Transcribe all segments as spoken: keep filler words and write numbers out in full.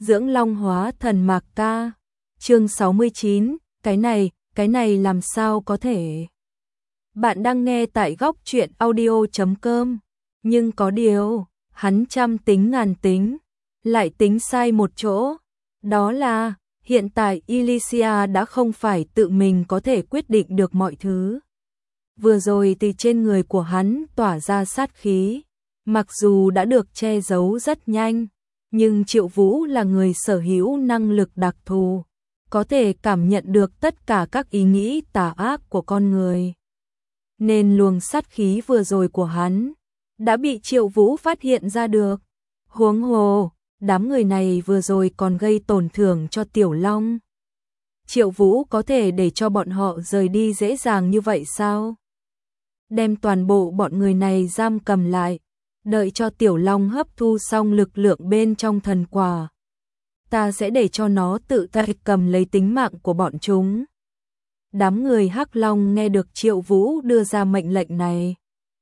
Dưỡng long hóa thần mạc ca. Chương sáu mươi chín, cái này, cái này làm sao có thể? Bạn đang nghe tại góc truyện audio chấm com. Nhưng có điều, hắn trăm tính ngàn tính, lại tính sai một chỗ. Đó là, hiện tại Elysia đã không phải tự mình có thể quyết định được mọi thứ. Vừa rồi từ trên người của hắn tỏa ra sát khí, mặc dù đã được che giấu rất nhanh, nhưng Triệu Vũ là người sở hữu năng lực đặc thù, có thể cảm nhận được tất cả các ý nghĩ tà ác của con người. Nên luồng sát khí vừa rồi của hắn đã bị Triệu Vũ phát hiện ra được. Huống hồ, đám người này vừa rồi còn gây tổn thương cho Tiểu Long. Triệu Vũ có thể để cho bọn họ rời đi dễ dàng như vậy sao? Đem toàn bộ bọn người này giam cầm lại, đợi cho Tiểu Long hấp thu xong lực lượng bên trong thần quả. Ta sẽ để cho nó tự tay cầm lấy tính mạng của bọn chúng. Đám người Hắc Long nghe được Triệu Vũ đưa ra mệnh lệnh này,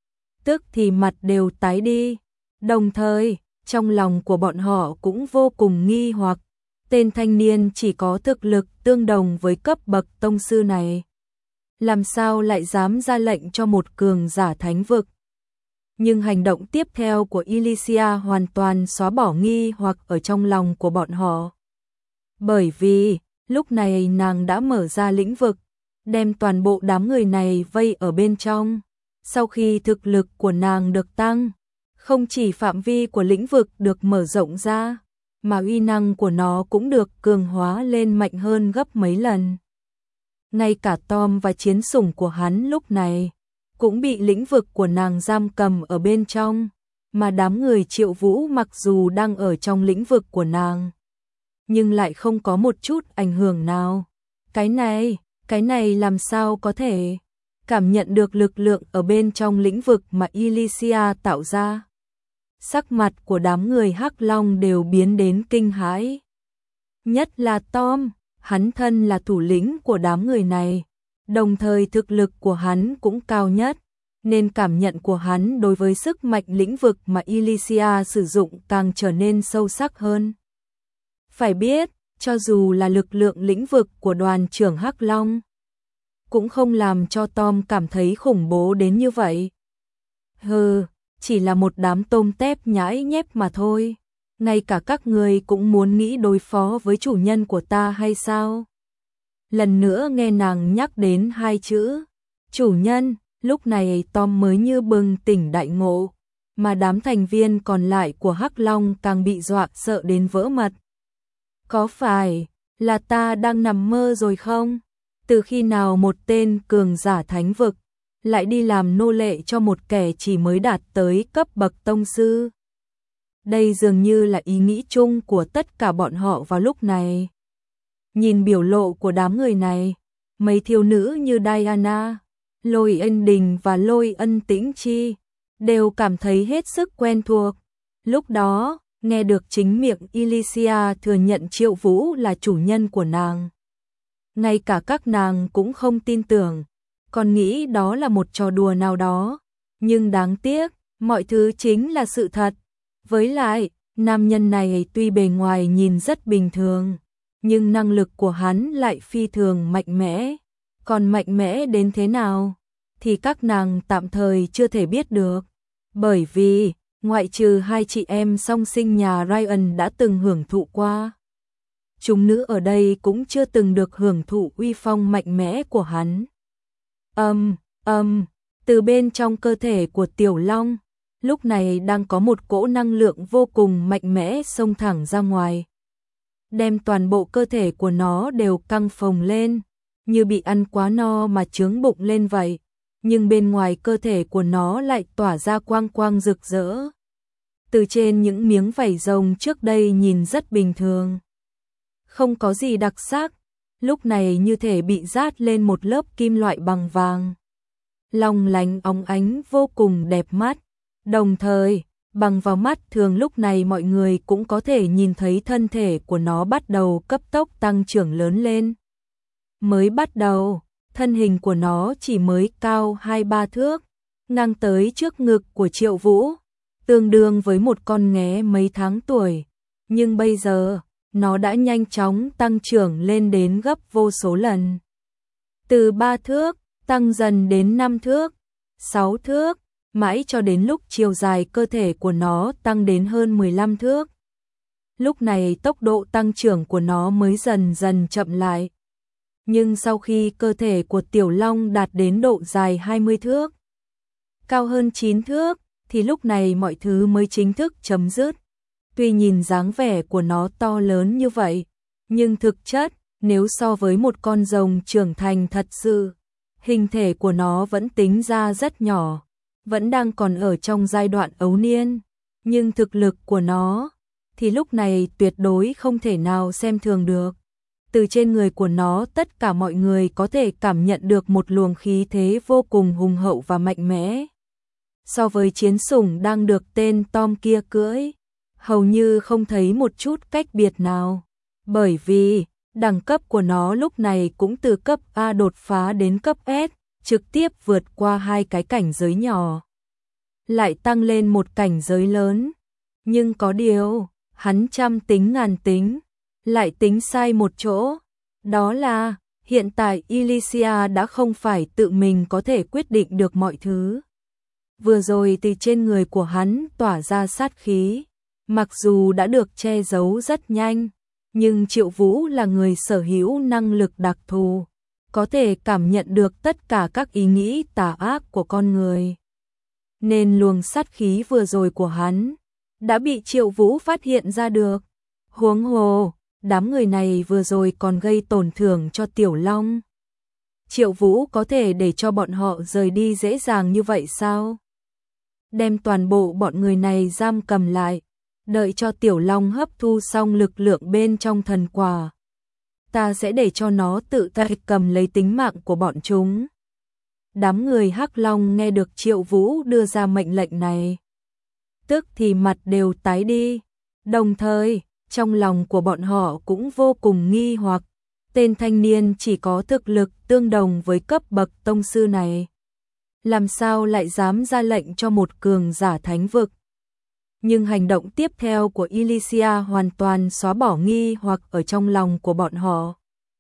tức thì mặt đều tái đi, đồng thời, trong lòng của bọn họ cũng vô cùng nghi hoặc, tên thanh niên chỉ có thực lực tương đồng với cấp bậc tông sư này, làm sao lại dám ra lệnh cho một cường giả thánh vực. Nhưng hành động tiếp theo của Elysia hoàn toàn xóa bỏ nghi hoặc ở trong lòng của bọn họ. Bởi vì, lúc này nàng đã mở ra lĩnh vực, đem toàn bộ đám người này vây ở bên trong. Sau khi thực lực của nàng được tăng, không chỉ phạm vi của lĩnh vực được mở rộng ra, mà uy năng của nó cũng được cường hóa lên mạnh hơn gấp mấy lần. Ngay cả Tom và chiến sủng của hắn lúc này cũng bị lĩnh vực của nàng giam cầm ở bên trong, mà đám người Triệu Vũ mặc dù đang ở trong lĩnh vực của nàng, nhưng lại không có một chút ảnh hưởng nào. Cái này, cái này làm sao có thể? Cảm nhận được lực lượng ở bên trong lĩnh vực mà Elysia tạo ra, sắc mặt của đám người Hắc Long đều biến đến kinh hãi. Nhất là Tom, hắn thân là thủ lĩnh của đám người này, đồng thời thực lực của hắn cũng cao nhất, nên cảm nhận của hắn đối với sức mạnh lĩnh vực mà Elysia sử dụng càng trở nên sâu sắc hơn. Phải biết, cho dù là lực lượng lĩnh vực của đoàn trưởng Hắc Long, cũng không làm cho Tom cảm thấy khủng bố đến như vậy. Hừ, chỉ là một đám tôm tép nhãi nhép mà thôi. Ngay cả các người cũng muốn nghĩ đối phó với chủ nhân của ta hay sao? Lần nữa nghe nàng nhắc đến hai chữ chủ nhân, lúc này Tom mới như bừng tỉnh đại ngộ, mà đám thành viên còn lại của Hắc Long càng bị dọa sợ đến vỡ mật. Có phải là ta đang nằm mơ rồi không? Từ khi nào một tên cường giả thánh vực lại đi làm nô lệ cho một kẻ chỉ mới đạt tới cấp bậc tông sư? Đây dường như là ý nghĩ chung của tất cả bọn họ vào lúc này. Nhìn biểu lộ của đám người này, mấy thiếu nữ như Diana, Lôi Ân Đình và Lôi Ân Tĩnh Chi đều cảm thấy hết sức quen thuộc. Lúc đó, nghe được chính miệng Elysia thừa nhận Triệu Vũ là chủ nhân của nàng, ngay cả các nàng cũng không tin tưởng, còn nghĩ đó là một trò đùa nào đó. Nhưng đáng tiếc, mọi thứ chính là sự thật. Với lại, nam nhân này tuy bề ngoài nhìn rất bình thường, nhưng năng lực của hắn lại phi thường mạnh mẽ. Còn mạnh mẽ đến thế nào, thì các nàng tạm thời chưa thể biết được. Bởi vì, ngoại trừ hai chị em song sinh nhà Ryan đã từng hưởng thụ qua, chúng nữ ở đây cũng chưa từng được hưởng thụ uy phong mạnh mẽ của hắn. Âm, âm, từ bên trong cơ thể của Tiểu Long, lúc này đang có một cỗ năng lượng vô cùng mạnh mẽ xông thẳng ra ngoài, đem toàn bộ cơ thể của nó đều căng phồng lên, như bị ăn quá no mà trướng bụng lên vậy. Nhưng bên ngoài cơ thể của nó lại tỏa ra quang quang rực rỡ. Từ trên những miếng vảy rồng trước đây nhìn rất bình thường, không có gì đặc sắc, lúc này như thể bị dát lên một lớp kim loại bằng vàng, long lánh óng ánh vô cùng đẹp mắt. Đồng thời, bằng vào mắt thường lúc này mọi người cũng có thể nhìn thấy thân thể của nó bắt đầu cấp tốc tăng trưởng lớn lên. Mới bắt đầu, thân hình của nó chỉ mới cao hai ba thước, ngang tới trước ngực của Triệu Vũ, tương đương với một con nghé mấy tháng tuổi. Nhưng bây giờ, nó đã nhanh chóng tăng trưởng lên đến gấp vô số lần. Từ ba thước, tăng dần đến năm thước, sáu thước, mãi cho đến lúc chiều dài cơ thể của nó tăng đến hơn mười lăm thước. Lúc này tốc độ tăng trưởng của nó mới dần dần chậm lại. Nhưng sau khi cơ thể của Tiểu Long đạt đến độ dài hai mươi thước, cao hơn chín thước, thì lúc này mọi thứ mới chính thức chấm dứt. Tuy nhìn dáng vẻ của nó to lớn như vậy, nhưng thực chất, nếu so với một con rồng trưởng thành thật sự, hình thể của nó vẫn tính ra rất nhỏ, vẫn đang còn ở trong giai đoạn ấu niên. Nhưng thực lực của nó, thì lúc này tuyệt đối không thể nào xem thường được. Từ trên người của nó tất cả mọi người có thể cảm nhận được một luồng khí thế vô cùng hùng hậu và mạnh mẽ. So với chiến sủng đang được tên Tom kia cưỡi, hầu như không thấy một chút cách biệt nào. Bởi vì, đẳng cấp của nó lúc này cũng từ cấp A đột phá đến cấp S, trực tiếp vượt qua hai cái cảnh giới nhỏ. Lại tăng lên một cảnh giới lớn. Nhưng có điều, hắn trăm tính ngàn tính, lại tính sai một chỗ. Đó là, hiện tại Elysia đã không phải tự mình có thể quyết định được mọi thứ. Vừa rồi từ trên người của hắn tỏa ra sát khí, mặc dù đã được che giấu rất nhanh, nhưng Triệu Vũ là người sở hữu năng lực đặc thù, có thể cảm nhận được tất cả các ý nghĩ tà ác của con người. Nên luồng sát khí vừa rồi của hắn đã bị Triệu Vũ phát hiện ra được. Huống hồ, đám người này vừa rồi còn gây tổn thương cho Tiểu Long. Triệu Vũ có thể để cho bọn họ rời đi dễ dàng như vậy sao? Đem toàn bộ bọn người này giam cầm lại, đợi cho Tiểu Long hấp thu xong lực lượng bên trong thần quả. Ta sẽ để cho nó tự tay cầm lấy tính mạng của bọn chúng. Đám người Hắc Long nghe được Triệu Vũ đưa ra mệnh lệnh này, tức thì mặt đều tái đi. Đồng thời, trong lòng của bọn họ cũng vô cùng nghi hoặc, tên thanh niên chỉ có thực lực tương đồng với cấp bậc tông sư này, làm sao lại dám ra lệnh cho một cường giả thánh vực. Nhưng hành động tiếp theo của Elysia hoàn toàn xóa bỏ nghi hoặc ở trong lòng của bọn họ.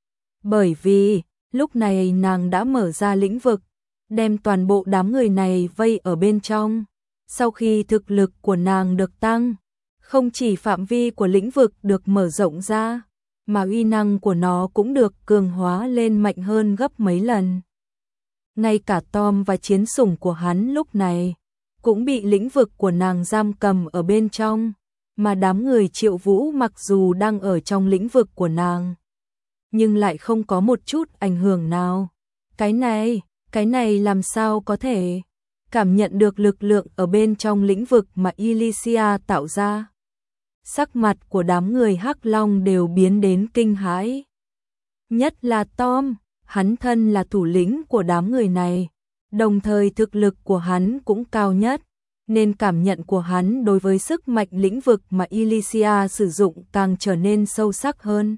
Bởi vì, lúc này nàng đã mở ra lĩnh vực, đem toàn bộ đám người này vây ở bên trong. Sau khi thực lực của nàng được tăng, không chỉ phạm vi của lĩnh vực được mở rộng ra, mà uy năng của nó cũng được cường hóa lên mạnh hơn gấp mấy lần. Ngay cả Tom và chiến sủng của hắn lúc này cũng bị lĩnh vực của nàng giam cầm ở bên trong, mà đám người Triệu Vũ mặc dù đang ở trong lĩnh vực của nàng, nhưng lại không có một chút ảnh hưởng nào. Cái này, cái này làm sao có thể? Cảm nhận được lực lượng ở bên trong lĩnh vực mà Elysia tạo ra, sắc mặt của đám người Hắc Long đều biến đến kinh hãi. Nhất là Tom, hắn thân là thủ lĩnh của đám người này, đồng thời thực lực của hắn cũng cao nhất, nên cảm nhận của hắn đối với sức mạnh lĩnh vực mà Elysia sử dụng càng trở nên sâu sắc hơn.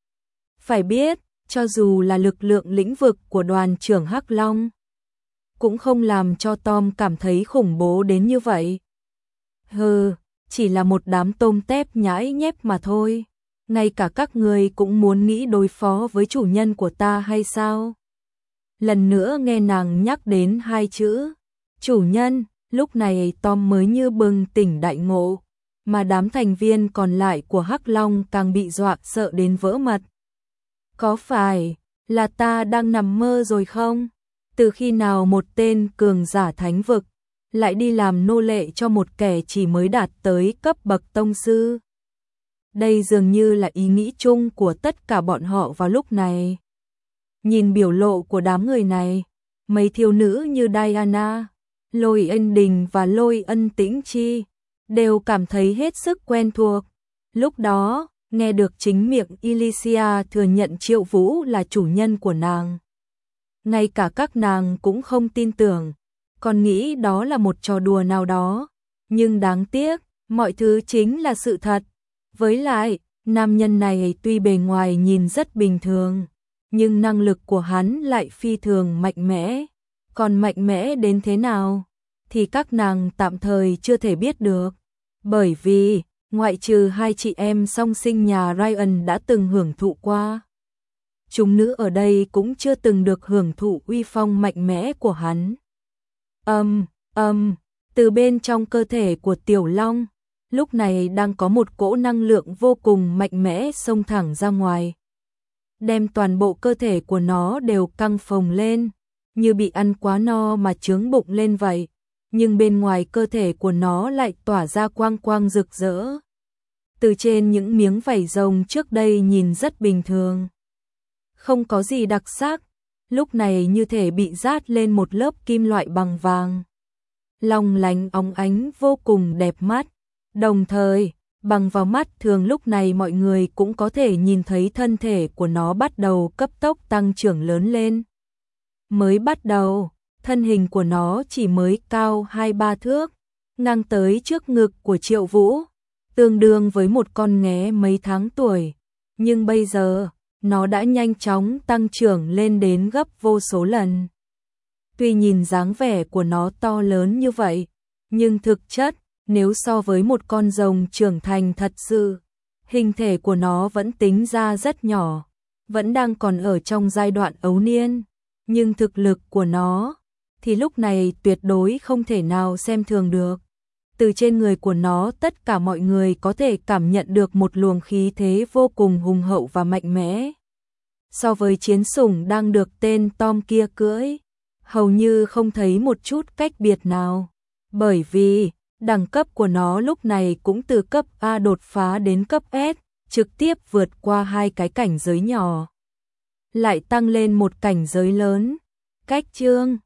Phải biết, cho dù là lực lượng lĩnh vực của đoàn trưởng Hắc Long, cũng không làm cho Tom cảm thấy khủng bố đến như vậy. Hừ, chỉ là một đám tôm tép nhãi nhép mà thôi. Ngay cả các người cũng muốn nghĩ đối phó với chủ nhân của ta hay sao? Lần nữa nghe nàng nhắc đến hai chữ chủ nhân, lúc này Tom mới như bừng tỉnh đại ngộ, mà đám thành viên còn lại của Hắc Long càng bị dọa sợ đến vỡ mật. Có phải là ta đang nằm mơ rồi không? Từ khi nào một tên cường giả thánh vực lại đi làm nô lệ cho một kẻ chỉ mới đạt tới cấp bậc tông sư? Đây dường như là ý nghĩ chung của tất cả bọn họ vào lúc này. Nhìn biểu lộ của đám người này, mấy thiếu nữ như Diana, Lôi Ân Đình và Lôi Ân Tĩnh Chi đều cảm thấy hết sức quen thuộc. Lúc đó, nghe được chính miệng Elysia thừa nhận Triệu Vũ là chủ nhân của nàng, ngay cả các nàng cũng không tin tưởng, còn nghĩ đó là một trò đùa nào đó. Nhưng đáng tiếc, mọi thứ chính là sự thật. Với lại, nam nhân này tuy bề ngoài nhìn rất bình thường, nhưng năng lực của hắn lại phi thường mạnh mẽ. Còn mạnh mẽ đến thế nào, thì các nàng tạm thời chưa thể biết được. Bởi vì, ngoại trừ hai chị em song sinh nhà Ryan đã từng hưởng thụ qua. Chúng nữ ở đây cũng chưa từng được hưởng thụ uy phong mạnh mẽ của hắn. Âm, âm, từ bên trong cơ thể của Tiểu Long, lúc này đang có một cỗ năng lượng vô cùng mạnh mẽ xông thẳng ra ngoài. Đem toàn bộ cơ thể của nó đều căng phồng lên, như bị ăn quá no mà trướng bụng lên vậy. Nhưng bên ngoài cơ thể của nó lại tỏa ra quang quang rực rỡ. Từ trên những miếng vảy rồng trước đây nhìn rất bình thường, không có gì đặc sắc, lúc này như thể bị dát lên một lớp kim loại bằng vàng. Long lánh óng ánh vô cùng đẹp mắt, đồng thời, bằng vào mắt thường lúc này mọi người cũng có thể nhìn thấy thân thể của nó bắt đầu cấp tốc tăng trưởng lớn lên. Mới bắt đầu, thân hình của nó chỉ mới cao hai ba thước, ngang tới trước ngực của Triệu Vũ, tương đương với một con nghé mấy tháng tuổi. Nhưng bây giờ, nó đã nhanh chóng tăng trưởng lên đến gấp vô số lần. Tuy nhìn dáng vẻ của nó to lớn như vậy, nhưng thực chất, nếu so với một con rồng trưởng thành thật sự, hình thể của nó vẫn tính ra rất nhỏ, vẫn đang còn ở trong giai đoạn ấu niên. Nhưng thực lực của nó, thì lúc này tuyệt đối không thể nào xem thường được. Từ trên người của nó tất cả mọi người có thể cảm nhận được một luồng khí thế vô cùng hùng hậu và mạnh mẽ. So với chiến sủng đang được tên Tom kia cưỡi, hầu như không thấy một chút cách biệt nào. Bởi vì, đẳng cấp của nó lúc này cũng từ cấp A đột phá đến cấp S, trực tiếp vượt qua hai cái cảnh giới nhỏ. Lại tăng lên một cảnh giới lớn. Cách chương